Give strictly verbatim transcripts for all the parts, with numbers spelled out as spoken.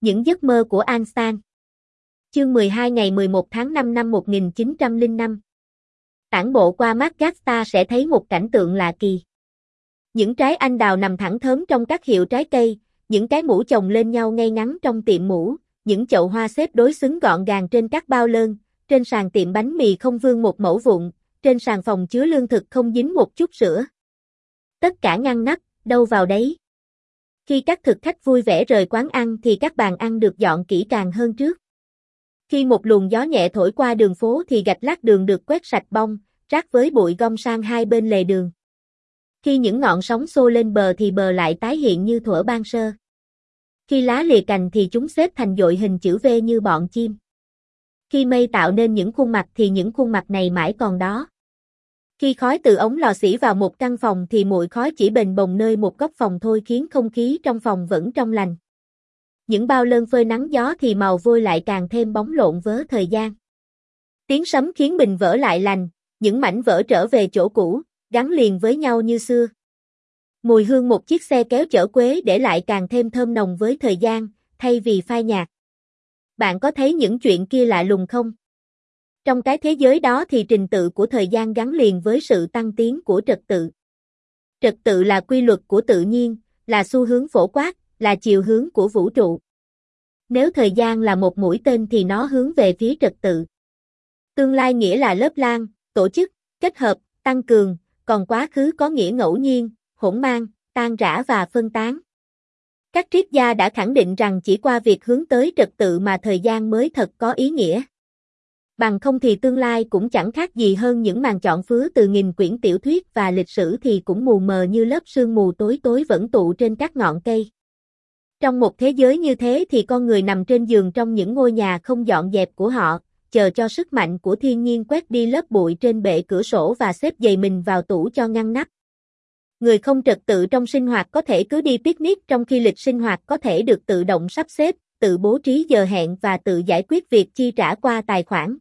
Những giấc mơ của Einstein. Chương mười hai ngày mười một tháng năm năm một nghìn chín trăm lẻ năm. Tản bộ qua Madagascar ta sẽ thấy một cảnh tượng lạ kỳ. Những trái anh đào nằm thẳng thớm trong các hiệu trái cây, những cái mũ chồng lên nhau ngay ngắn trong tiệm mũ, những chậu hoa xếp đối xứng gọn gàng trên các bao lơn, trên sàn tiệm bánh mì không vương một mẩu vụn, trên sàn phòng chứa lương thực không dính một chút sữa. Tất cả ngăn nắp, đâu vào đấy. Khi các thực khách vui vẻ rời quán ăn thì các bàn ăn được dọn kỹ càng hơn trước. Khi một luồng gió nhẹ thổi qua đường phố thì gạch lát đường được quét sạch bong, rác với bụi gom sang hai bên lề đường. Khi những ngọn sóng xô lên bờ thì bờ lại tái hiện như thuở ban sơ. Khi lá lìa cành thì chúng xếp thành dội hình chữ V như bọn chim. Khi mây tạo nên những khuôn mặt thì những khuôn mặt này mãi còn đó. Khi khói từ ống lò xỉ vào một căn phòng thì mùi khói chỉ bềnh bồng nơi một góc phòng thôi khiến không khí trong phòng vẫn trong lành. Những bao lơn phơi nắng gió thì màu vôi lại càng thêm bóng lộn vớ thời gian. Tiếng sấm khiến bình vỡ lại lành, những mảnh vỡ trở về chỗ cũ, gắn liền với nhau như xưa. Mùi hương một chiếc xe kéo chở quế để lại càng thêm thơm nồng với thời gian, thay vì phai nhạt. Bạn có thấy những chuyện kia lạ lùng không? Trong cái thế giới đó thì trình tự của thời gian gắn liền với sự tăng tiến của trật tự. Trật tự là quy luật của tự nhiên, là xu hướng phổ quát, là chiều hướng của vũ trụ. Nếu thời gian là một mũi tên thì nó hướng về phía trật tự. Tương lai nghĩa là lớp lang, tổ chức, kết hợp, tăng cường, còn quá khứ có nghĩa ngẫu nhiên, hỗn mang, tan rã và phân tán. Các triết gia đã khẳng định rằng chỉ qua việc hướng tới trật tự mà thời gian mới thật có ý nghĩa. Bằng không thì tương lai cũng chẳng khác gì hơn những màn chọn phứa từ nghìn quyển tiểu thuyết và lịch sử thì cũng mù mờ như lớp sương mù tối tối vẫn tụ trên các ngọn cây. Trong một thế giới như thế thì con người nằm trên giường trong những ngôi nhà không dọn dẹp của họ, chờ cho sức mạnh của thiên nhiên quét đi lớp bụi trên bệ cửa sổ và xếp giày mình vào tủ cho ngăn nắp. Người không trật tự trong sinh hoạt có thể cứ đi picnic trong khi lịch sinh hoạt có thể được tự động sắp xếp, tự bố trí giờ hẹn và tự giải quyết việc chi trả qua tài khoản.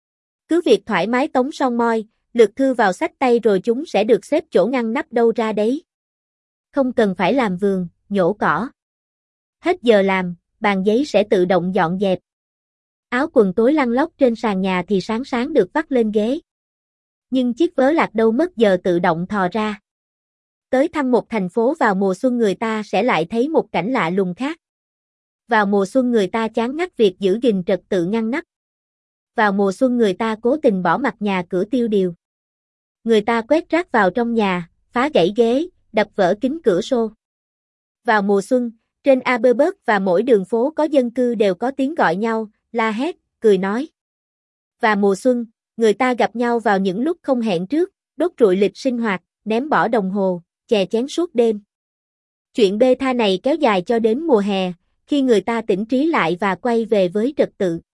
Cứ việc thoải mái tống son môi, lượt thư vào xách tay rồi chúng sẽ được xếp chỗ ngăn nắp đâu ra đấy. Không cần phải làm vườn, nhổ cỏ. Hết giờ làm, bàn giấy sẽ tự động dọn dẹp. Áo quần tối lăn lóc trên sàn nhà thì sáng sáng được vắt lên ghế. Nhưng chiếc vớ lạc đâu mất giờ tự động thò ra. Tới thăm một thành phố vào mùa xuân người ta sẽ lại thấy một cảnh lạ lùng khác. Vào mùa xuân người ta chán ngắt việc giữ gìn trật tự ngăn nắp. Vào mùa xuân người ta cố tình bỏ mặt nhà cửa tiêu điều. Người ta quét rác vào trong nhà, phá gãy ghế, đập vỡ kính cửa sổ. Vào mùa xuân, trên Aberberg và mỗi đường phố có dân cư đều có tiếng gọi nhau, la hét, cười nói. Và mùa xuân, người ta gặp nhau vào những lúc không hẹn trước, đốt rụi lịch sinh hoạt, ném bỏ đồng hồ, chè chén suốt đêm. Chuyện bê tha này kéo dài cho đến mùa hè, khi người ta tỉnh trí lại và quay về với trật tự.